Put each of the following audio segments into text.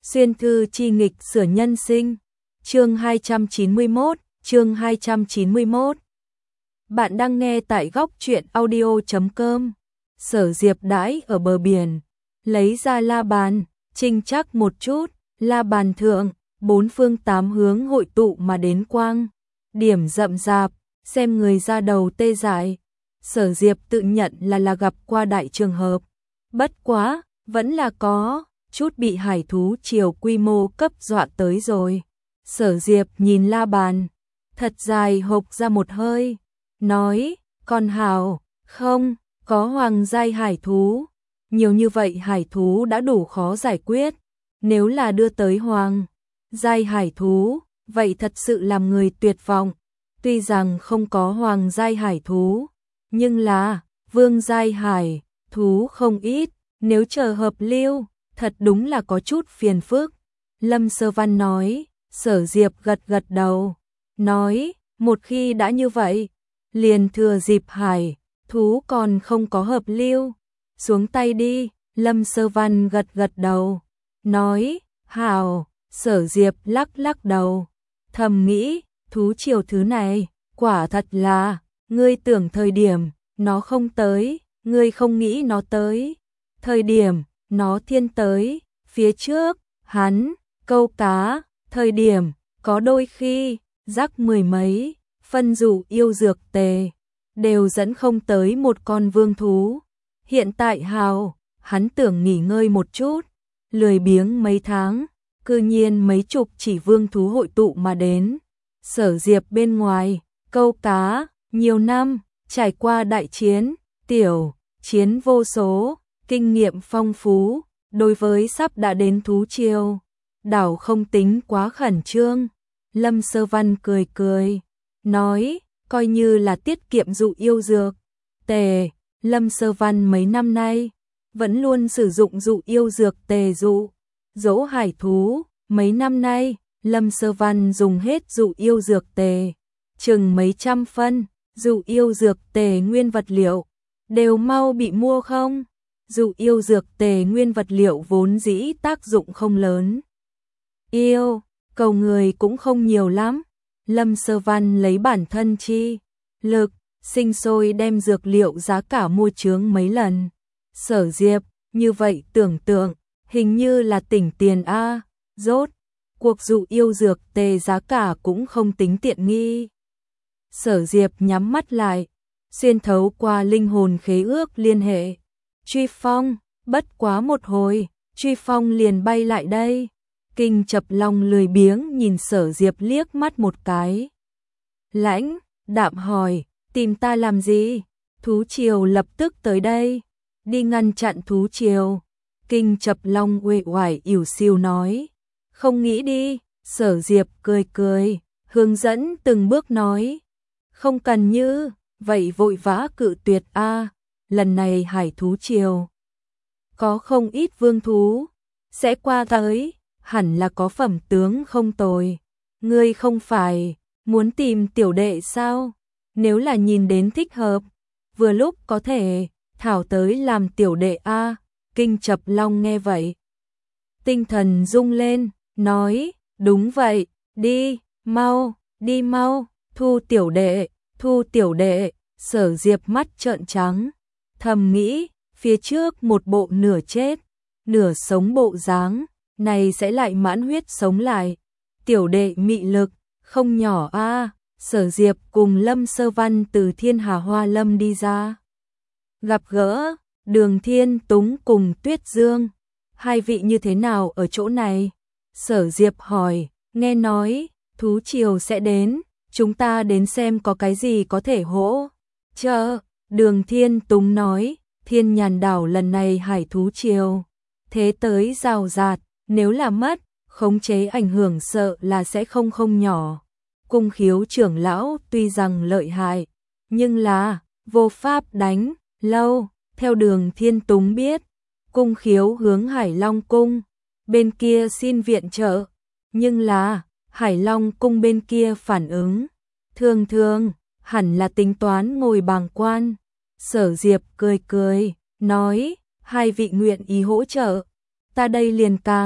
Xuyên thư chi nghịch sửa nhân sinh. Chương 291, chương 291. Bạn đang nghe tại góc truyện audio.com. Sở Diệp đãi ở bờ biển, lấy ra la bàn, chinh chắc một chút, la bàn thượng, bốn phương tám hướng hội tụ mà đến quang điểm rậm rạp, xem người ra đầu tê dại. Sở Diệp tự nhận là gặp qua đại trường hợp, bất quá, vẫn là có chút bị hải thú triều quy mô cấp dọa tới rồi. Sở Diệp nhìn la bàn, thật dài hộc ra một hơi, nói, con hào, không, có hoàng giai hải thú. Nhiều như vậy hải thú đã đủ khó giải quyết, nếu là đưa tới hoàng giai hải thú, vậy thật sự làm người tuyệt vọng. Tuy rằng không có hoàng giai hải thú, nhưng là vương giai hải thú không ít, nếu chờ hợp lưu, thật đúng là có chút phiền phức. Lâm Sơ Văn nói. Sở Diệp gật gật đầu, nói, một khi đã như vậy, liền thừa dịp hải thú còn không có hợp lưu, xuống tay đi. Lâm Sơ Văn gật gật đầu, nói, hảo. Sở Diệp lắc lắc đầu, thầm nghĩ, thú triều thứ này, quả thật là, ngươi tưởng thời điểm, nó không tới, ngươi không nghĩ nó tới. Thời điểm, nó thiên tới, phía trước, hắn, câu cá, thời điểm, có đôi khi, rắc mười mấy, phân dụ yêu dược tề, đều dẫn không tới một con vương thú. Hiện tại hào, hắn tưởng nghỉ ngơi một chút, lười biếng mấy tháng, cư nhiên mấy chục chỉ vương thú hội tụ mà đến. Sở Diệp bên ngoài, câu cá, nhiều năm, trải qua đại chiến, tiểu, chiến vô số, kinh nghiệm phong phú, đối với sắp đã đến thú triều, đảo không tính quá khẩn trương. Lâm Sơ Văn cười cười, nói, coi như là tiết kiệm dụ yêu dược tề. Lâm Sơ Văn mấy năm nay, vẫn luôn sử dụng dụ yêu dược tề dỗ hải thú. Mấy năm nay, Lâm Sơ Văn dùng hết dụ yêu dược tề, chừng mấy trăm phân, dụ yêu dược tề nguyên vật liệu, đều mau bị mua không. Dụ yêu dược tề nguyên vật liệu vốn dĩ tác dụng không lớn, yêu cầu người cũng không nhiều lắm. Lâm Sơ Văn lấy bản thân chi lực, sinh sôi đem dược liệu giá cả mua chướng mấy lần. Sở Diệp, như vậy tưởng tượng, hình như là tỉnh tiền a. Rốt cuộc dụ yêu dược tề giá cả cũng không tính tiện nghi. Sở Diệp nhắm mắt lại, xuyên thấu qua linh hồn khế ước liên hệ. Truy Phong, bất quá một hồi, Truy Phong liền bay lại đây. Kinh Chập Long lười biếng nhìn Sở Diệp liếc mắt một cái. Lãnh, đạm hỏi, tìm ta làm gì? Thú triều lập tức tới đây, đi ngăn chặn thú triều. Kinh Chập Long uể oải ỉu xìu nói, không nghĩ đi. Sở Diệp cười cười, hướng dẫn từng bước nói, không cần như vậy vội vã cự tuyệt a. Lần này hải thú triều có không ít vương thú sẽ qua tới, hẳn là có phẩm tướng không tồi. Ngươi không phải muốn tìm tiểu đệ sao? Nếu là nhìn đến thích hợp, vừa lúc có thể thảo tới làm tiểu đệ a. Kinh Chập Long nghe vậy, tinh thần rung lên, nói, đúng vậy, đi mau, thu tiểu đệ, thu tiểu đệ. Sở Diệp mắt trợn trắng, thầm nghĩ, phía trước một bộ nửa chết, nửa sống bộ dáng, này sẽ lại mãn huyết sống lại. Tiểu đệ mị lực, không nhỏ a. Sở Diệp cùng Lâm Sơ Văn từ Thiên Hà Hoa Lâm đi ra. Gặp gỡ, Đường Thiên Túng cùng Tuyết Dương. Hai vị như thế nào ở chỗ này? Sở Diệp hỏi, nghe nói, thú triều sẽ đến, chúng ta đến xem có cái gì có thể hỗ trợ. Đường Thiên Túng nói, Thiên Nhàn đảo lần này hải thú triều thế tới rào rạt, nếu là mất khống chế ảnh hưởng sợ là sẽ không nhỏ. Cung Khiếu trưởng lão tuy rằng lợi hại, nhưng là vô pháp đánh lâu. Theo Đường Thiên Túng biết, Cung Khiếu hướng Hải Long cung bên kia xin viện trợ, nhưng là Hải Long cung bên kia phản ứng thường hẳn là tính toán ngồi bàng quan. Sở Diệp cười cười, nói, hai vị nguyện ý hỗ trợ, ta đây liền càng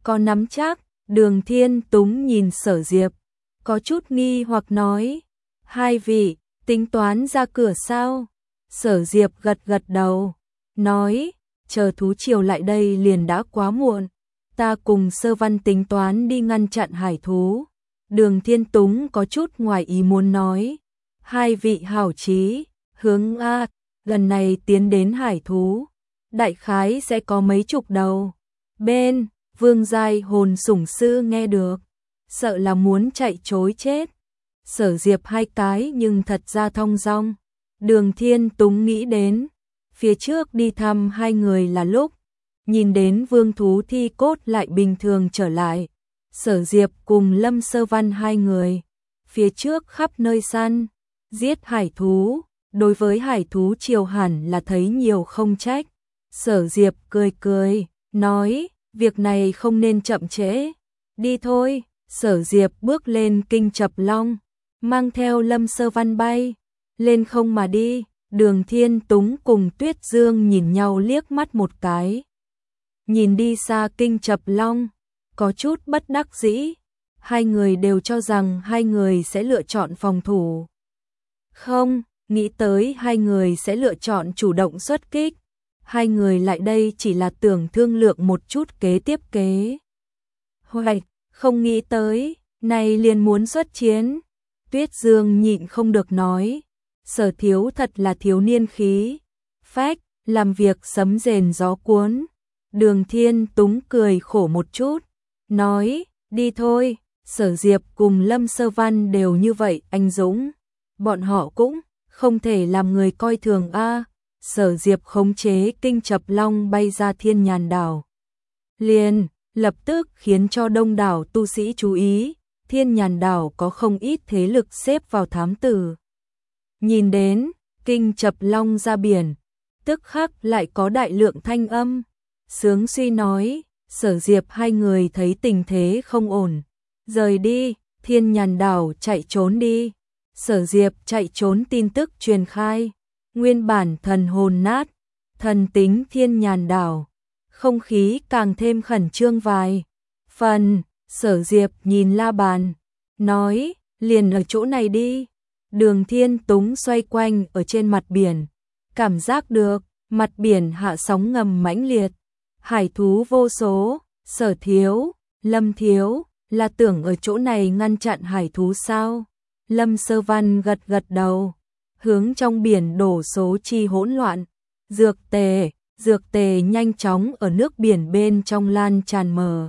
có nắm chắc. Đường Thiên Túng nhìn Sở Diệp, có chút nghi hoặc nói, hai vị, tính toán ra cửa sao? Sở Diệp gật gật đầu, nói, chờ thú triều lại đây liền đã quá muộn, ta cùng Sơ Văn tính toán đi ngăn chặn hải thú. Đường Thiên Túng có chút ngoài ý muốn nói, hai vị hảo chí, hướng A, gần này tiến đến hải thú, đại khái sẽ có mấy chục đầu. Bên, Vương Giai hồn sủng sư nghe được, sợ là muốn chạy trối chết. Sở Diệp hai cái nhưng thật ra thong dong. Đường Thiên Túng nghĩ đến, phía trước đi thăm hai người là lúc, nhìn đến vương thú thi cốt lại bình thường trở lại. Sở Diệp cùng Lâm Sơ Văn hai người, phía trước khắp nơi săn, giết hải thú, đối với hải thú triều hẳn là thấy nhiều không trách. Sở Diệp cười cười, nói, việc này không nên chậm trễ, đi thôi. Sở Diệp bước lên Kinh Chập Long, mang theo Lâm Sơ Văn bay lên không mà đi. Đường Thiên Túng cùng Tuyết Dương nhìn nhau liếc mắt một cái, nhìn đi xa Kinh Chập Long, có chút bất đắc dĩ. Hai người đều cho rằng hai người sẽ lựa chọn phòng thủ, không nghĩ tới hai người sẽ lựa chọn chủ động xuất kích. Hai người lại đây chỉ là tưởng thương lượng một chút kế tiếp kế hoạch, không nghĩ tới này liền muốn xuất chiến. Tuyết Dương nhịn không được nói, Sở thiếu thật là thiếu niên khí phách, làm việc sấm rền gió cuốn. Đường Thiên Túng cười khổ một chút, nói, đi thôi. Sở Diệp cùng Lâm Sơ Văn đều như vậy anh dũng, bọn họ cũng không thể làm người coi thường a. Sở Diệp khống chế Kinh Chập Long bay ra Thiên Nhàn đảo, liền lập tức khiến cho đông đảo tu sĩ chú ý. Thiên Nhàn đảo có không ít thế lực xếp vào thám tử. Nhìn đến Kinh Chập Long ra biển, tức khắc lại có đại lượng thanh âm sướng suy nói, Sở Diệp hai người thấy tình thế không ổn, rời đi. Thiên Nhàn đảo chạy trốn đi. Sở Diệp chạy trốn tin tức truyền khai, nguyên bản thần hồn nát thần tính Thiên Nhàn đảo, không khí càng thêm khẩn trương vài phần. Sở Diệp nhìn la bàn, nói, liền ở chỗ này đi. Đường Thiên Túng xoay quanh ở trên mặt biển, cảm giác được mặt biển hạ sóng ngầm mãnh liệt, hải thú vô số. Sở thiếu, Lâm thiếu, là tưởng ở chỗ này ngăn chặn hải thú sao? Lâm Sơ Văn gật gật đầu, hướng trong biển đổ số chi hỗn loạn. Dược tề nhanh chóng ở nước biển bên trong lan tràn mở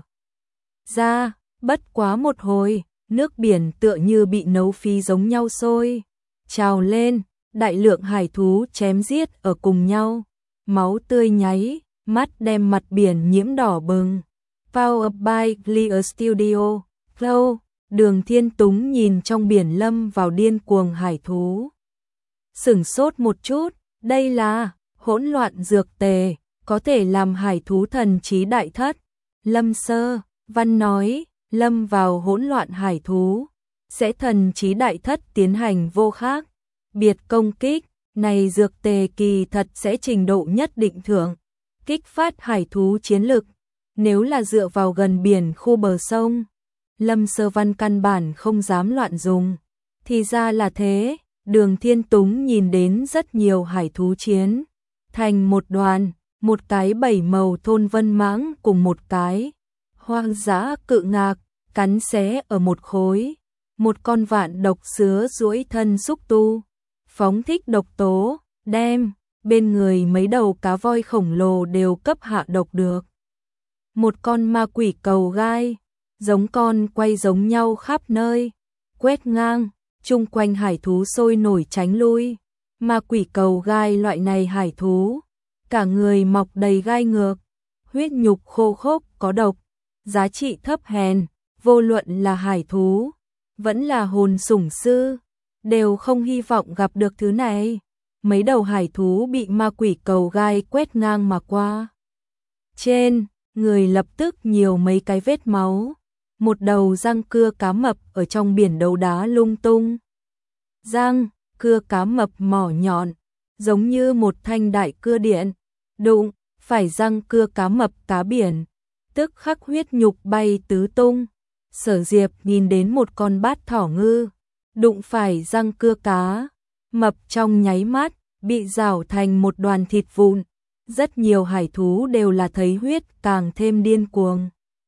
ra, bất quá một hồi, nước biển tựa như bị nấu phi giống nhau sôi trào lên, đại lượng hải thú chém giết ở cùng nhau, máu tươi nháy mắt đem mặt biển nhiễm đỏ bừng. Powered by Clear Studio, Flow. Đường Thiên Túng nhìn trong biển lâm vào điên cuồng hải thú, sửng sốt một chút, đây là hỗn loạn dược tề, có thể làm hải thú thần trí đại thất. Lâm Sơ Văn nói, lâm vào hỗn loạn hải thú, sẽ thần trí đại thất tiến hành vô khác biệt công kích. Này dược tề kỳ thật sẽ trình độ nhất định thưởng kích phát hải thú chiến lực. Nếu là dựa vào gần biển khu bờ sông, Lâm Sơ Văn căn bản không dám loạn dùng. Thì ra là thế. Đường Thiên Túng nhìn đến rất nhiều hải thú chiến thành một đoàn, một cái bảy màu thôn vân mãng cùng một cái hoang dã cự ngạc cắn xé ở một khối. Một con vạn độc sứa duỗi thân xúc tu, phóng thích độc tố, đem bên người mấy đầu cá voi khổng lồ đều cấp hạ độc được. Một con ma quỷ cầu gai, giống con quay giống nhau khắp nơi, quét ngang, chung quanh hải thú sôi nổi tránh lui. Ma quỷ cầu gai loại này hải thú, cả người mọc đầy gai ngược, huyết nhục khô khốc có độc, giá trị thấp hèn, vô luận là hải thú, vẫn là hồn sủng sư, đều không hy vọng gặp được thứ này. Mấy đầu hải thú bị ma quỷ cầu gai quét ngang mà qua, trên người lập tức nhiều mấy cái vết máu. Một đầu răng cưa cá mập ở trong biển đấu đá lung tung. Răng cưa cá mập mỏ nhọn, giống như một thanh đại cưa điện, đụng phải răng cưa cá mập cá biển, tức khắc huyết nhục bay tứ tung. Sở Diệp nhìn đến một con bát thỏ ngư, đụng phải răng cưa cá, mập trong nháy mắt, bị rào thành một đoàn thịt vụn. Rất nhiều hải thú đều là thấy huyết càng thêm điên cuồng.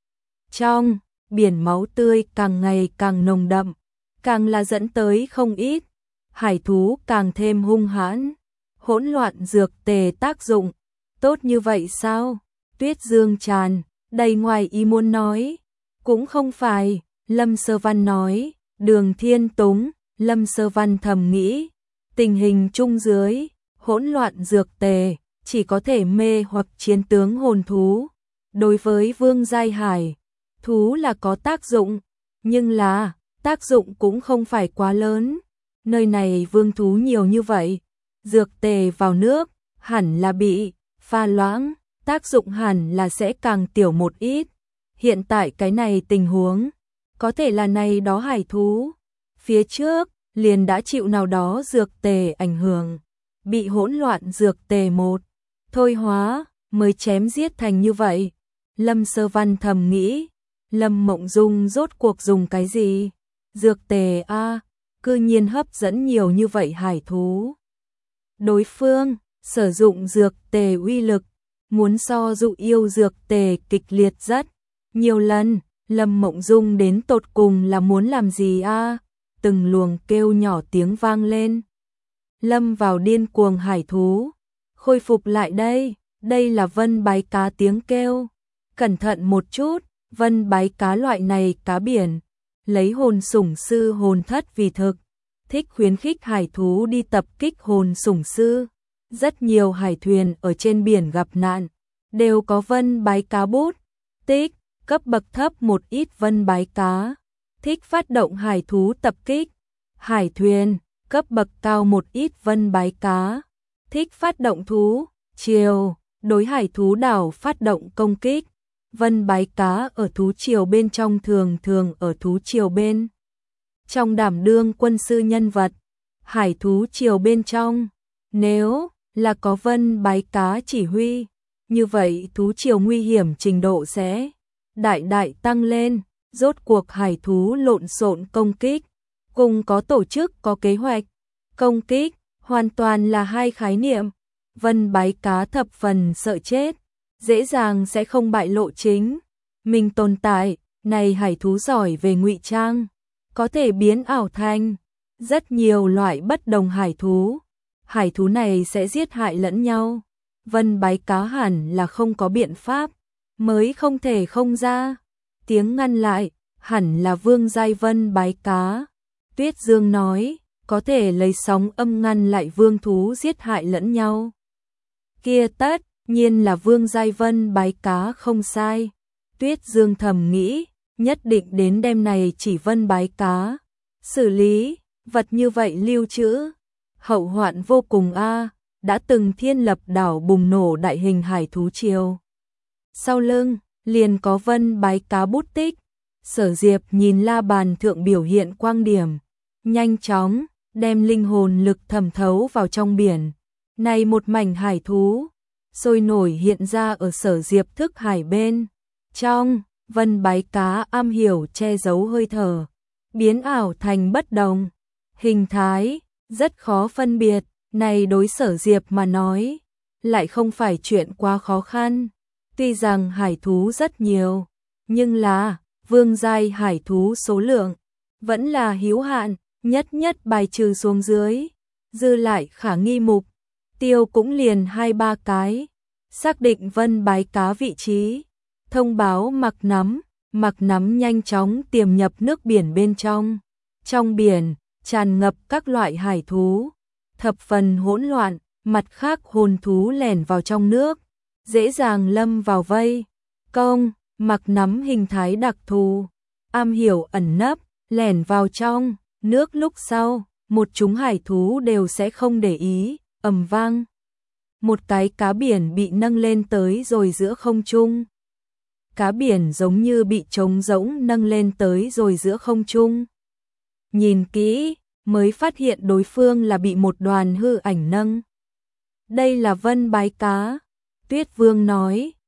Trong biển máu tươi càng ngày càng nồng đậm, càng là dẫn tới không ít hải thú càng thêm hung hãn. Hỗn loạn dược tề tác dụng tốt như vậy sao? Tuyết Dương Tràn đầy ngoài ý muốn nói. Cũng không phải, Lâm Sơ Văn nói. Đường Thiên Túng, Lâm Sơ Văn thầm nghĩ, tình hình chung dưới hỗn loạn dược tề chỉ có thể mê hoặc chiến tướng hồn thú. Đối với vương giai hải thú là có tác dụng, nhưng là tác dụng cũng không phải quá lớn. Nơi này vương thú nhiều như vậy, dược tề vào nước hẳn là bị pha loãng, tác dụng hẳn là sẽ càng tiểu một ít. Hiện tại cái này tình huống, có thể là này đó hải thú phía trước liền đã chịu nào đó dược tề ảnh hưởng, bị hỗn loạn dược tề một thôi hóa mới chém giết thành như vậy. Lâm Sơ Văn thầm nghĩ, Lâm Mộng Dung rốt cuộc dùng cái gì? Dược tề a, cư nhiên hấp dẫn nhiều như vậy hải thú. Đối phương sử dụng dược tề uy lực muốn so dụ yêu dược tề kịch liệt rất nhiều lần. Lâm Mộng Dung đến tột cùng là muốn làm gì a? Từng luồng kêu nhỏ tiếng vang lên. Lâm vào điên cuồng hải thú khôi phục lại đây, đây là vân bái cá tiếng kêu. Cẩn thận một chút, vân bái cá loại này cá biển, lấy hồn sủng sư hồn thất vì thực, thích khuyến khích hải thú đi tập kích hồn sủng sư. Rất nhiều hải thuyền ở trên biển gặp nạn, đều có vân bái cá bút tích. Cấp bậc thấp một ít vân bái cá, thích phát động hải thú tập kích. Hải thuyền, cấp bậc cao một ít vân bái cá, thích phát động thú triều, đối hải thú đảo phát động công kích. Vân bái cá ở thú triều bên trong thường thường ở thú triều bên trong đảm đương quân sư nhân vật. Hải thú triều bên trong, nếu là có vân bái cá chỉ huy, như vậy thú triều nguy hiểm trình độ sẽ đại đại tăng lên. Rốt cuộc hải thú lộn xộn công kích, cùng có tổ chức có kế hoạch công kích, hoàn toàn là hai khái niệm. Vân bái cá thập phần sợ chết, dễ dàng sẽ không bại lộ chính mình tồn tại. Này hải thú giỏi về ngụy trang, có thể biến ảo thành rất nhiều loại bất đồng hải thú. Hải thú này sẽ giết hại lẫn nhau. Vân bái cá hẳn là không có biện pháp, mới không thể không ra tiếng ngăn lại, hẳn là vương giai vân bái cá. Tuyết Dương nói, có thể lấy sóng âm ngăn lại vương thú giết hại lẫn nhau. Kia tất nhiên là vương giai vân bái cá không sai. Tuyết Dương thầm nghĩ, nhất định đến đêm này chỉ vân bái cá xử lý, vật như vậy lưu trữ hậu hoạn vô cùng a. Đã từng Thiên Lập đảo bùng nổ đại hình hải thú triều, sau lưng liền có vân bái cá bút tích. Sở Diệp nhìn la bàn thượng biểu hiện quang điểm, nhanh chóng đem linh hồn lực thẩm thấu vào trong biển. Này một mảnh hải thú sôi nổi hiện ra ở Sở Diệp thức hải bên trong. Vân bái cá am hiểu che giấu hơi thở, biến ảo thành bất đồng hình thái, rất khó phân biệt. Này đối Sở Diệp mà nói, lại không phải chuyện quá khó khăn. Tuy rằng hải thú rất nhiều, nhưng là vương giai hải thú số lượng vẫn là hữu hạn, nhất nhất bài trừ xuống dưới, dư lại khả nghi mục tiêu cũng liền 2-3 cái. Xác định vân bái cá vị trí, thông báo Mặc Nắm nhanh chóng tiềm nhập nước biển bên trong. Trong biển tràn ngập các loại hải thú, thập phần hỗn loạn. Mặt khác hồn thú lẻn vào trong nước, dễ dàng lâm vào vây công. Mặc Nắm hình thái đặc thù, am hiểu ẩn nấp, lẻn vào trong nước lúc sau, một chúng hải thú đều sẽ không để ý. Ầm vang, một cái cá biển bị nâng lên tới rồi giữa không trung. Cá biển giống như bị trống rỗng nâng lên tới rồi giữa không trung. Nhìn kỹ mới phát hiện đối phương là bị một đoàn hư ảnh nâng. Đây là vân bái cá. Tuyết Vương nói,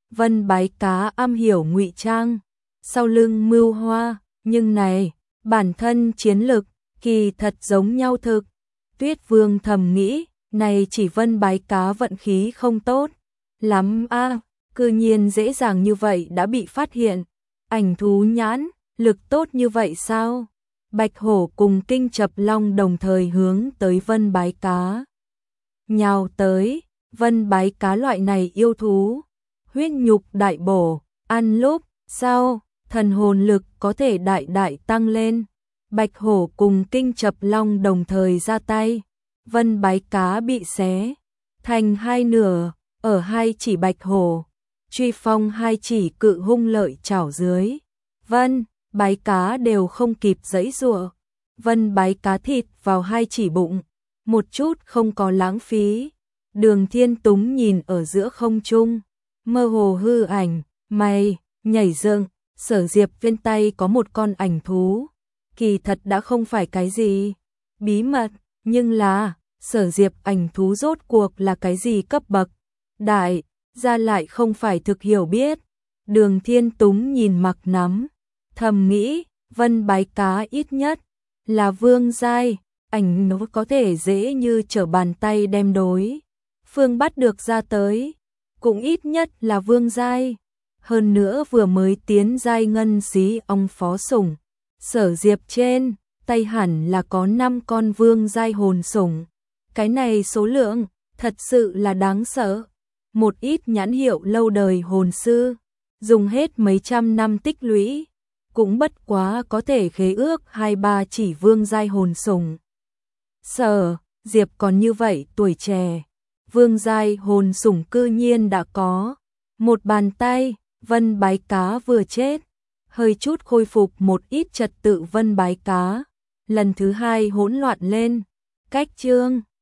Vân Bái Cá am hiểu ngụy trang, sau lưng mưu hoa, nhưng này, bản thân chiến lực, kỳ thật giống nhau thực. Tuyết Vương thầm nghĩ, này chỉ Vân Bái Cá vận khí không tốt lắm a, cư nhiên dễ dàng như vậy đã bị phát hiện. Ảnh thú nhãn, lực tốt như vậy sao? Bạch hổ cùng Kinh Chập Long đồng thời hướng tới Vân Bái Cá nhào tới. Vân Bái Cá loại này yêu thú, huyết nhục đại bổ, ăn lúc sau thần hồn lực có thể đại đại tăng lên. Bạch hổ cùng Kinh Chập Long đồng thời ra tay, Vân Bái Cá bị xé thành hai nửa, ở hai chỉ bạch hổ truy phong hai chỉ cự hung lợi chảo dưới, Vân Bái Cá đều không kịp giãy giụa. Vân Bái Cá thịt vào hai chỉ bụng, một chút không có lãng phí. Đường Thiên Túng nhìn ở giữa không trung, mơ hồ hư ảnh, mày nhảy dựng. Sở Diệp bên tay có một con ảnh thú, kỳ thật đã không phải cái gì bí mật, nhưng là Sở Diệp ảnh thú rốt cuộc là cái gì cấp bậc, đại gia lại không phải thực hiểu biết. Đường Thiên Túng nhìn mặc nắm, thầm nghĩ, Vân Bái Cá ít nhất là vương giai, ảnh nó có thể dễ như trở bàn tay đem đối phương bắt được ra tới, cũng ít nhất là vương giai. Hơn nữa vừa mới tiến giai ngân xí ong phó sủng, Sở Diệp trên tay hẳn là có 5 con vương giai hồn sủng. Cái này số lượng thật sự là đáng sợ. Một ít nhãn hiệu lâu đời hồn sư, dùng hết mấy trăm năm tích lũy, cũng bất quá có thể khế ước 2-3 chỉ vương giai hồn sủng. Sở Diệp còn như vậy tuổi trẻ, vương giai hồn sủng cư nhiên đã có. Một bàn tay, Vân Bái Cá vừa chết, hơi chút khôi phục một ít trật tự. Vân Bái Cá lần thứ hai hỗn loạn lên. Cách chương